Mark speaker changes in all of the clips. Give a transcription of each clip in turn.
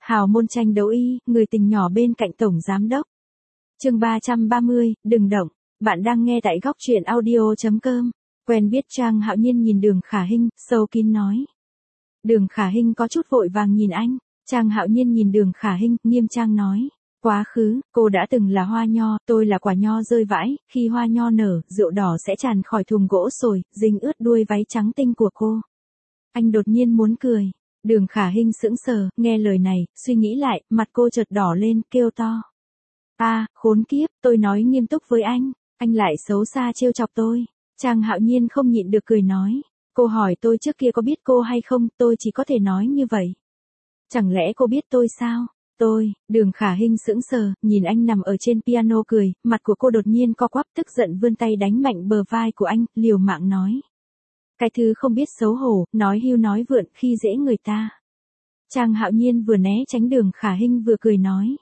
Speaker 1: Hào môn tranh đấu y, người tình nhỏ bên cạnh tổng giám đốc. Chương 330, đừng động. Bạn đang nghe tại góc truyện audio.com. Quen biết Trang Hạo Nhiên nhìn Đường Khả Hinh, sâu kín nói. Đường Khả Hinh có chút vội vàng nhìn anh. Trang Hạo Nhiên nhìn Đường Khả Hinh, nghiêm trang nói. Quá khứ, cô đã từng là hoa nho, tôi là quả nho rơi vãi, khi hoa nho nở, rượu đỏ sẽ tràn khỏi thùng gỗ sồi, dính ướt đuôi váy trắng tinh của cô. Anh đột nhiên muốn cười. Đường Khả Hinh sững sờ, nghe lời này, suy nghĩ lại, mặt cô chợt đỏ lên, kêu to. Khốn kiếp, tôi nói nghiêm túc với anh lại xấu xa trêu chọc tôi. Trang Hạo Nhiên không nhịn được cười nói. Cô hỏi tôi trước kia có biết cô hay không, tôi chỉ có thể nói như vậy. Chẳng lẽ cô biết tôi sao? Đường Khả Hinh sững sờ, nhìn anh nằm ở trên piano cười, mặt của cô đột nhiên co quắp tức giận vươn tay đánh mạnh bờ vai của anh, liều mạng nói. Cái thứ không biết xấu hổ, nói hưu nói vượn, khi dễ người ta. Trang Hạo Nhiên vừa né tránh Đường Khả Hinh vừa cười nói.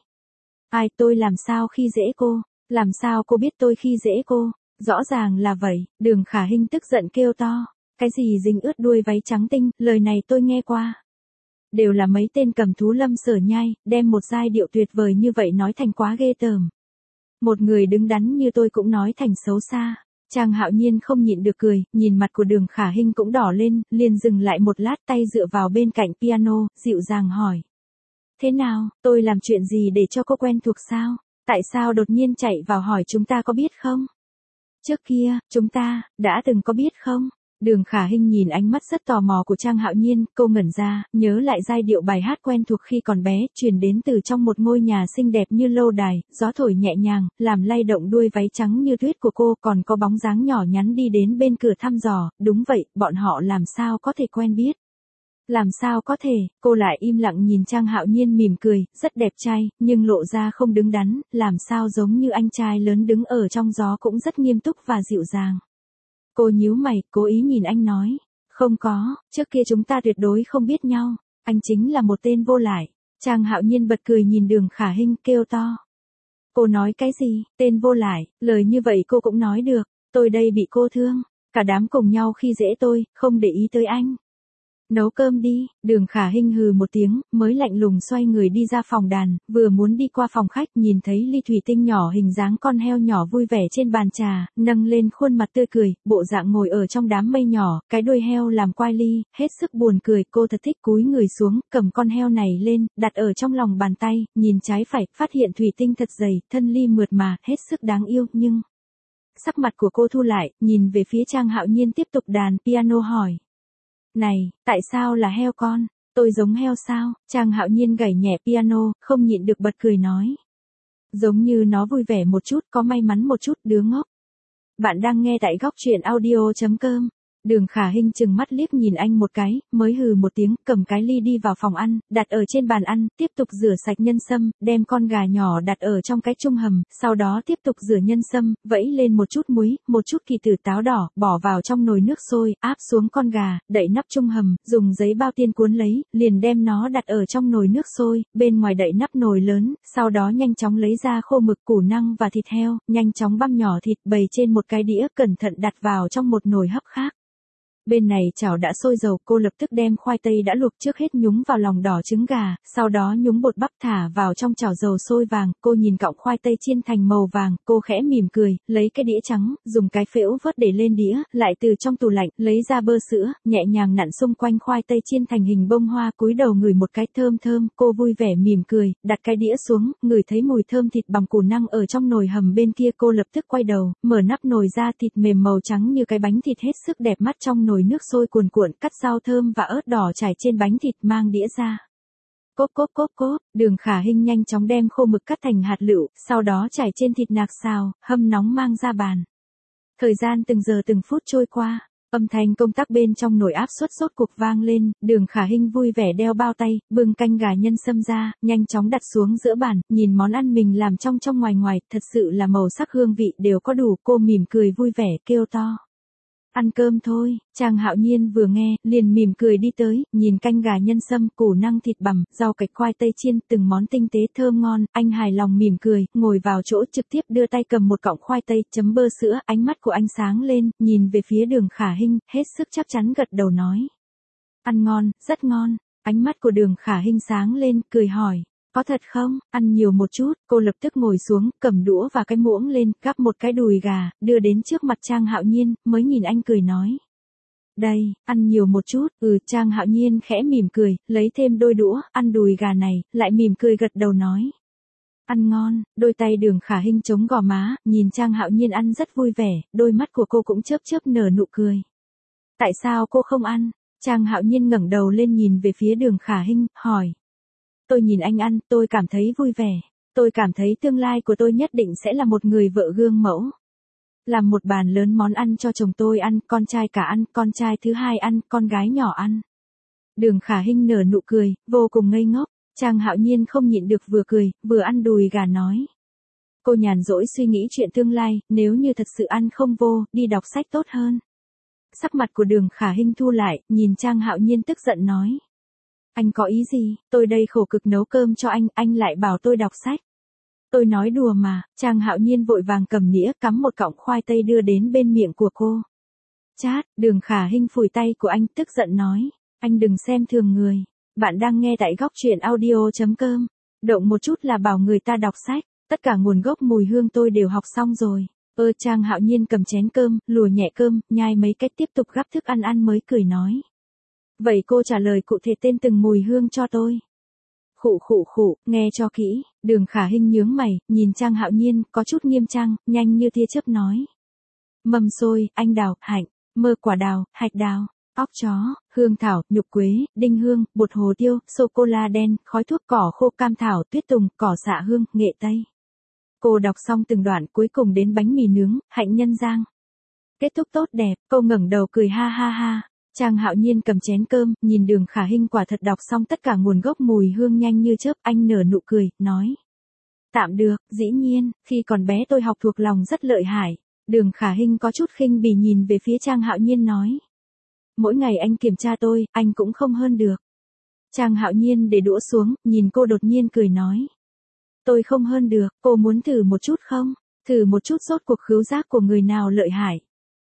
Speaker 1: Tôi làm sao khi dễ cô? Làm sao cô biết tôi khi dễ cô? Rõ ràng là vậy, Đường Khả Hinh tức giận kêu to. Cái gì dính ướt đuôi váy trắng tinh, lời này tôi nghe qua. Đều là mấy tên cầm thú Lâm Sở Nhai, đem một giai điệu tuyệt vời như vậy nói thành quá ghê tởm. Một người đứng đắn như tôi cũng nói thành xấu xa. Trang Hạo Nhiên không nhịn được cười, nhìn mặt của Đường Khả Hinh cũng đỏ lên, liền dừng lại một lát, tay dựa vào bên cạnh piano, dịu dàng hỏi. Thế nào, tôi làm chuyện gì để cho cô quen thuộc sao? Tại sao đột nhiên chạy vào hỏi chúng ta có biết không? Trước kia, chúng ta, đã từng có biết không? Đường Khả Hinh nhìn ánh mắt rất tò mò của Trang Hạo Nhiên, cô ngẩn ra, nhớ lại giai điệu bài hát quen thuộc khi còn bé, truyền đến từ trong một ngôi nhà xinh đẹp như lâu đài, gió thổi nhẹ nhàng, làm lay động đuôi váy trắng như tuyết của cô, còn có bóng dáng nhỏ nhắn đi đến bên cửa thăm dò, đúng vậy, bọn họ làm sao có thể quen biết. Làm sao có thể, cô lại im lặng nhìn Trang Hạo Nhiên mỉm cười, rất đẹp trai, nhưng lộ ra không đứng đắn, làm sao giống như anh trai lớn đứng ở trong gió cũng rất nghiêm túc và dịu dàng. Cô nhíu mày, cố ý nhìn anh nói. Không có, trước kia chúng ta tuyệt đối không biết nhau, anh chính là một tên vô lại. Trang Hạo Nhiên bật cười nhìn Đường Khả Hinh kêu to. Cô nói cái gì, tên vô lại, lời như vậy cô cũng nói được, tôi đây bị cô thương, cả đám cùng nhau khi dễ tôi, không để ý tới anh. Nấu cơm đi, Đường Khả Hinh hừ một tiếng, mới lạnh lùng xoay người đi ra phòng đàn, vừa muốn đi qua phòng khách nhìn thấy ly thủy tinh nhỏ hình dáng con heo nhỏ vui vẻ trên bàn trà, nâng lên khuôn mặt tươi cười, bộ dạng ngồi ở trong đám mây nhỏ, cái đuôi heo làm quai ly, hết sức buồn cười, cô thật thích cúi người xuống, cầm con heo này lên, đặt ở trong lòng bàn tay, nhìn trái phải, phát hiện thủy tinh thật dày, thân ly mượt mà, hết sức đáng yêu, nhưng... Sắc mặt của cô thu lại, nhìn về phía Trang Hạo Nhiên tiếp tục đàn piano hỏi. Này, tại sao là heo con? Tôi giống heo sao? Trang Hạo Nhiên gảy nhẹ piano, không nhịn được bật cười nói. Giống như nó vui vẻ một chút, có may mắn một chút, đứa ngốc. Bạn đang nghe tại góc truyện audio.com. Đường Khả Hinh chừng mắt liếc nhìn anh một cái, mới hừ một tiếng, cầm cái ly đi vào phòng ăn, đặt ở trên bàn ăn, tiếp tục rửa sạch nhân sâm, đem con gà nhỏ đặt ở trong cái chung hầm, sau đó tiếp tục rửa nhân sâm, vẫy lên một chút muối, một chút kỳ tử táo đỏ, bỏ vào trong nồi nước sôi, áp xuống con gà, đậy nắp chung hầm, dùng giấy bao tiên cuốn lấy, liền đem nó đặt ở trong nồi nước sôi, bên ngoài đậy nắp nồi lớn, sau đó nhanh chóng lấy ra khô mực, củ năng và thịt heo, nhanh chóng băm nhỏ thịt, bày trên một cái đĩa, cẩn thận đặt vào trong một nồi hấp khác. Bên này chảo đã sôi dầu, cô lập tức đem khoai tây đã luộc trước hết nhúng vào lòng đỏ trứng gà, sau đó nhúng bột bắp thả vào trong chảo dầu sôi vàng, cô nhìn cọng khoai tây chiên thành màu vàng, cô khẽ mỉm cười, lấy cái đĩa trắng, dùng cái phễu vớt để lên đĩa, lại từ trong tủ lạnh, lấy ra bơ sữa, nhẹ nhàng nặn xung quanh khoai tây chiên thành hình bông hoa, cúi đầu ngửi một cái thơm thơm, cô vui vẻ mỉm cười, đặt cái đĩa xuống, ngửi thấy mùi thơm thịt bằm củ năng ở trong nồi hầm bên kia, cô lập tức quay đầu, mở nắp nồi ra, thịt mềm màu trắng như cái bánh thịt hết sức đẹp mắt trong nồi nước sôi cuồn cuộn, cắt rau thơm và ớt đỏ trải trên bánh thịt, mang đĩa ra. Cốp, Đường Khả Hinh nhanh chóng đem khô mực cắt thành hạt lựu, sau đó trải trên thịt nạc xào, hâm nóng mang ra bàn. Thời gian từng giờ từng phút trôi qua, âm thanh công tắc bên trong nồi áp suất rốt cuộc vang lên, Đường Khả Hinh vui vẻ đeo bao tay, bưng canh gà nhân sâm ra, nhanh chóng đặt xuống giữa bàn, nhìn món ăn mình làm trong ngoài, thật sự là màu sắc hương vị đều có đủ, cô mỉm cười vui vẻ, kêu to. Ăn cơm thôi, Trang Hạo Nhiên vừa nghe, liền mỉm cười đi tới, nhìn canh gà nhân sâm, củ năng thịt bằm, rau cải khoai tây chiên, từng món tinh tế thơm ngon, anh hài lòng mỉm cười, ngồi vào chỗ trực tiếp đưa tay cầm một cọng khoai tây, chấm bơ sữa, ánh mắt của anh sáng lên, nhìn về phía Đường Khả Hinh, hết sức chắc chắn gật đầu nói. Ăn ngon, rất ngon. Ánh mắt của Đường Khả Hinh sáng lên, cười hỏi. Có thật không, ăn nhiều một chút, cô lập tức ngồi xuống, cầm đũa và cái muỗng lên, gắp một cái đùi gà, đưa đến trước mặt Trang Hạo Nhiên, mới nhìn anh cười nói. Đây, ăn nhiều một chút, Trang Hạo Nhiên khẽ mỉm cười, lấy thêm đôi đũa, ăn đùi gà này, lại mỉm cười gật đầu nói. Ăn ngon, đôi tay Đường Khả Hinh chống gò má, nhìn Trang Hạo Nhiên ăn rất vui vẻ, đôi mắt của cô cũng chớp chớp nở nụ cười. Tại sao cô không ăn? Trang Hạo Nhiên ngẩng đầu lên nhìn về phía Đường Khả Hinh, hỏi. Tôi nhìn anh ăn, tôi cảm thấy vui vẻ. Tôi cảm thấy tương lai của tôi nhất định sẽ là một người vợ gương mẫu. Làm một bàn lớn món ăn cho chồng tôi ăn, con trai cả ăn, con trai thứ hai ăn, con gái nhỏ ăn. Đường Khả Hinh nở nụ cười, vô cùng ngây ngốc. Trang Hạo Nhiên không nhịn được vừa cười, vừa ăn đùi gà nói. Cô nhàn rỗi suy nghĩ chuyện tương lai, nếu như thật sự ăn không vô, đi đọc sách tốt hơn. Sắc mặt của Đường Khả Hinh thu lại, nhìn Trang Hạo Nhiên tức giận nói. Anh có ý gì, tôi đây khổ cực nấu cơm cho anh lại bảo tôi đọc sách. Tôi nói đùa mà, Trang Hạo Nhiên vội vàng cầm nĩa cắm một cọng khoai tây đưa đến bên miệng của cô. Chát, Đường Khả Hinh phủi tay của anh tức giận nói. Anh đừng xem thường người. Bạn đang nghe tại góc truyện audio.com. Động một chút là bảo người ta đọc sách. Tất cả nguồn gốc mùi hương tôi đều học xong rồi. Trang Hạo Nhiên cầm chén cơm, lùa nhẹ cơm, nhai mấy cái tiếp tục gắp thức ăn mới cười nói. Vậy cô trả lời cụ thể tên từng mùi hương cho tôi. Khụ, nghe cho kỹ, Đường Khả Hinh nhướng mày, nhìn Trang Hạo Nhiên, có chút nghiêm trang, nhanh như tia chớp nói. Mầm xôi, anh đào, hạnh, mơ quả đào, hạch đào, óc chó, hương thảo, nhục quế, đinh hương, bột hồ tiêu, sô-cô-la đen, khói thuốc cỏ khô cam thảo, tuyết tùng, cỏ xạ hương, nghệ tây. Cô đọc xong từng đoạn cuối cùng đến bánh mì nướng, hạnh nhân giang. Kết thúc tốt đẹp, cô ngẩng đầu cười ha ha ha. Trang Hạo Nhiên cầm chén cơm, nhìn Đường Khả Hinh quả thật đọc xong tất cả nguồn gốc mùi hương nhanh như chớp, anh nở nụ cười, nói. Tạm được, dĩ nhiên, khi còn bé tôi học thuộc lòng rất lợi hại. Đường Khả Hinh có chút khinh bỉ nhìn về phía Trang Hạo Nhiên nói. Mỗi ngày anh kiểm tra tôi, anh cũng không hơn được. Trang Hạo Nhiên để đũa xuống, nhìn cô đột nhiên cười nói. Tôi không hơn được, cô muốn thử một chút không? Thử một chút rốt cuộc khứu giác của người nào lợi hại.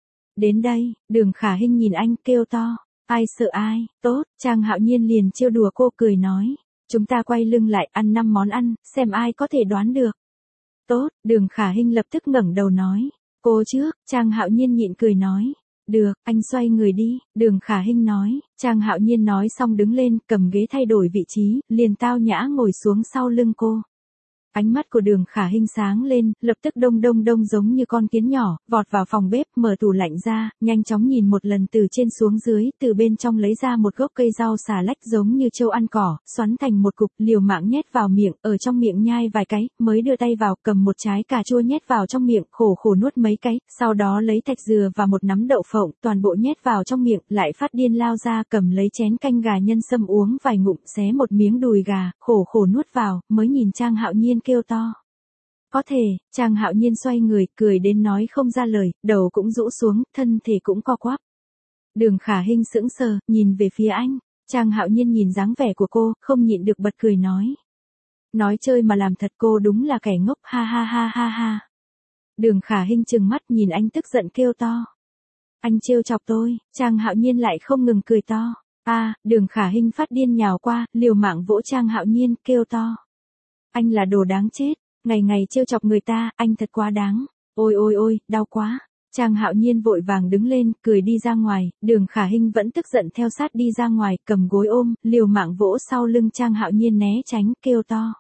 Speaker 1: Đến đây, Đường Khả Hinh nhìn anh kêu to. Ai sợ ai, tốt, Trang Hạo Nhiên liền trêu đùa cô cười nói. Chúng ta quay lưng lại ăn 5 món ăn, xem ai có thể đoán được. Tốt, Đường Khả Hinh lập tức ngẩng đầu nói. Cô trước, Trang Hạo Nhiên nhịn cười nói. Được, anh xoay người đi, Đường Khả Hinh nói. Trang Hạo Nhiên nói xong đứng lên, cầm ghế thay đổi vị trí, liền tao nhã ngồi xuống sau lưng cô. Ánh mắt của Đường Khả Hinh sáng lên, lập tức đông giống như con kiến nhỏ, vọt vào phòng bếp, mở tủ lạnh ra, nhanh chóng nhìn một lần từ trên xuống dưới, từ bên trong lấy ra một gốc cây rau xà lách giống như trâu ăn cỏ, xoắn thành một cục, liều mạng nhét vào miệng, ở trong miệng nhai vài cái, mới đưa tay vào, cầm một trái cà chua nhét vào trong miệng, khổ nuốt mấy cái, sau đó lấy thạch dừa và một nắm đậu phộng, toàn bộ nhét vào trong miệng, lại phát điên lao ra, cầm lấy chén canh gà nhân sâm uống vài ngụm, xé một miếng đùi gà, khổ nuốt vào, mới nhìn Trang Hạo Nhiên kêu to. Có thể, Trang Hạo Nhiên xoay người, cười đến nói không ra lời, đầu cũng rũ xuống, thân thể cũng co quắp. Đường Khả Hinh sững sờ, nhìn về phía anh. Trang Hạo Nhiên nhìn dáng vẻ của cô, không nhịn được bật cười nói. Nói chơi mà làm thật, cô đúng là kẻ ngốc, ha ha ha ha ha. Đường Khả Hinh trừng mắt nhìn anh tức giận kêu to. Anh trêu chọc tôi, Trang Hạo Nhiên lại không ngừng cười to. Đường Khả Hinh phát điên nhào qua, liều mạng vỗ Trang Hạo Nhiên, kêu to. Anh là đồ đáng chết, ngày ngày trêu chọc người ta, anh thật quá đáng. Ôi, đau quá. Trang Hạo Nhiên vội vàng đứng lên, cười đi ra ngoài, Đường Khả Hinh vẫn tức giận theo sát đi ra ngoài, cầm gối ôm, liều mạng vỗ sau lưng Trang Hạo Nhiên né tránh, kêu to.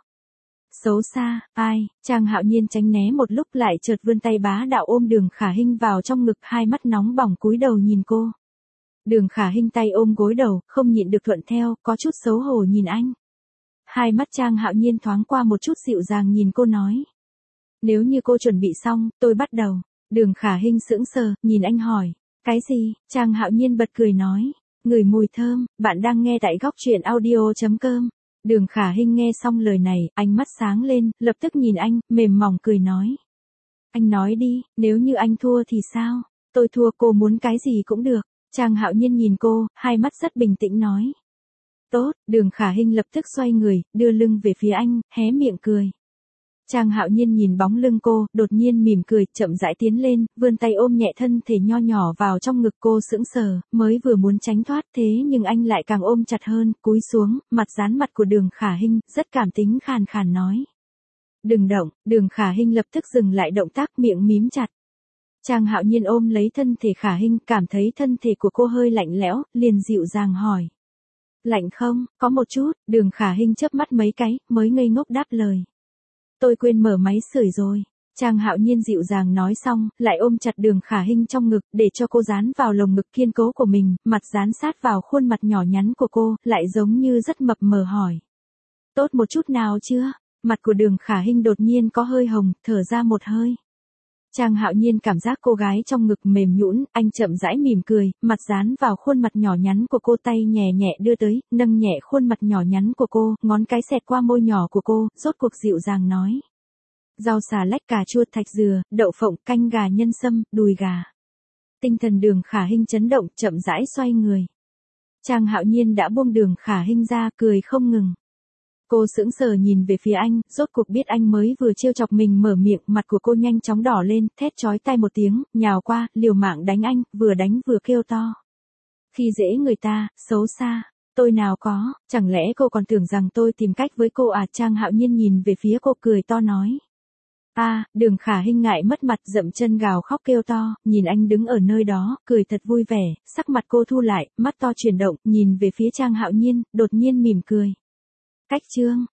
Speaker 1: Xấu xa, Trang Hạo Nhiên tránh né một lúc lại chợt vươn tay bá đạo ôm Đường Khả Hinh vào trong ngực, hai mắt nóng bỏng cúi đầu nhìn cô. Đường Khả Hinh tay ôm gối đầu, không nhịn được thuận theo, có chút xấu hổ nhìn anh. Hai mắt Trang Hạo Nhiên thoáng qua một chút dịu dàng nhìn cô nói. Nếu như cô chuẩn bị xong, tôi bắt đầu. Đường Khả Hinh sững sờ, nhìn anh hỏi. Cái gì? Trang Hạo Nhiên bật cười nói. Ngửi mùi thơm, bạn đang nghe tại góc truyện audio.com. Đường Khả Hinh nghe xong lời này, ánh mắt sáng lên, lập tức nhìn anh, mềm mỏng cười nói. Anh nói đi, nếu như anh thua thì sao? Tôi thua, cô muốn cái gì cũng được. Trang Hạo Nhiên nhìn cô, hai mắt rất bình tĩnh nói. Tốt, Đường Khả Hinh lập tức xoay người, đưa lưng về phía anh, hé miệng cười. Trang Hạo Nhiên nhìn bóng lưng cô, đột nhiên mỉm cười, chậm rãi tiến lên, vươn tay ôm nhẹ thân thể nho nhỏ vào trong ngực cô sững sờ, mới vừa muốn tránh thoát thế nhưng anh lại càng ôm chặt hơn, cúi xuống, mặt dán mặt của Đường Khả Hinh, rất cảm tính khàn khàn nói. Đừng động, Đường Khả Hinh lập tức dừng lại động tác, miệng mím chặt. Trang Hạo Nhiên ôm lấy thân thể Khả Hinh, cảm thấy thân thể của cô hơi lạnh lẽo, liền dịu dàng hỏi. Lạnh không, có một chút, Đường Khả Hinh chớp mắt mấy cái, mới ngây ngốc đáp lời. Tôi quên mở máy sưởi rồi. Trang Hạo Nhiên dịu dàng nói xong, lại ôm chặt Đường Khả Hinh trong ngực, để cho cô dán vào lồng ngực kiên cố của mình, mặt dán sát vào khuôn mặt nhỏ nhắn của cô, lại giống như rất mập mờ hỏi. Tốt một chút nào chưa? Mặt của Đường Khả Hinh đột nhiên có hơi hồng, thở ra một hơi. Trang Hạo Nhiên cảm giác cô gái trong ngực mềm nhũn, anh chậm rãi mỉm cười, mặt dán vào khuôn mặt nhỏ nhắn của cô, tay nhẹ nhẹ đưa tới, nâng nhẹ khuôn mặt nhỏ nhắn của cô, ngón cái xẹt qua môi nhỏ của cô, rốt cuộc dịu dàng nói. Rau xà lách, cà chua, thạch dừa, đậu phộng, canh gà nhân sâm, đùi gà. Tinh thần Đường Khả Hinh chấn động, chậm rãi xoay người. Trang Hạo Nhiên đã buông Đường Khả Hinh ra, cười không ngừng. Cô sững sờ nhìn về phía anh, rốt cuộc biết anh mới vừa trêu chọc mình mở miệng, mặt của cô nhanh chóng đỏ lên, thét chói tai một tiếng, nhào qua, liều mạng đánh anh, vừa đánh vừa kêu to. Khi dễ người ta, xấu xa, tôi nào có, chẳng lẽ cô còn tưởng rằng tôi tìm cách với cô à? Trang Hạo Nhiên nhìn về phía cô cười to nói. Đường Khả Hinh ngại mất mặt, dậm chân gào khóc kêu to, nhìn anh đứng ở nơi đó, cười thật vui vẻ, sắc mặt cô thu lại, mắt to chuyển động, nhìn về phía Trang Hạo Nhiên, đột nhiên mỉm cười. Cách chương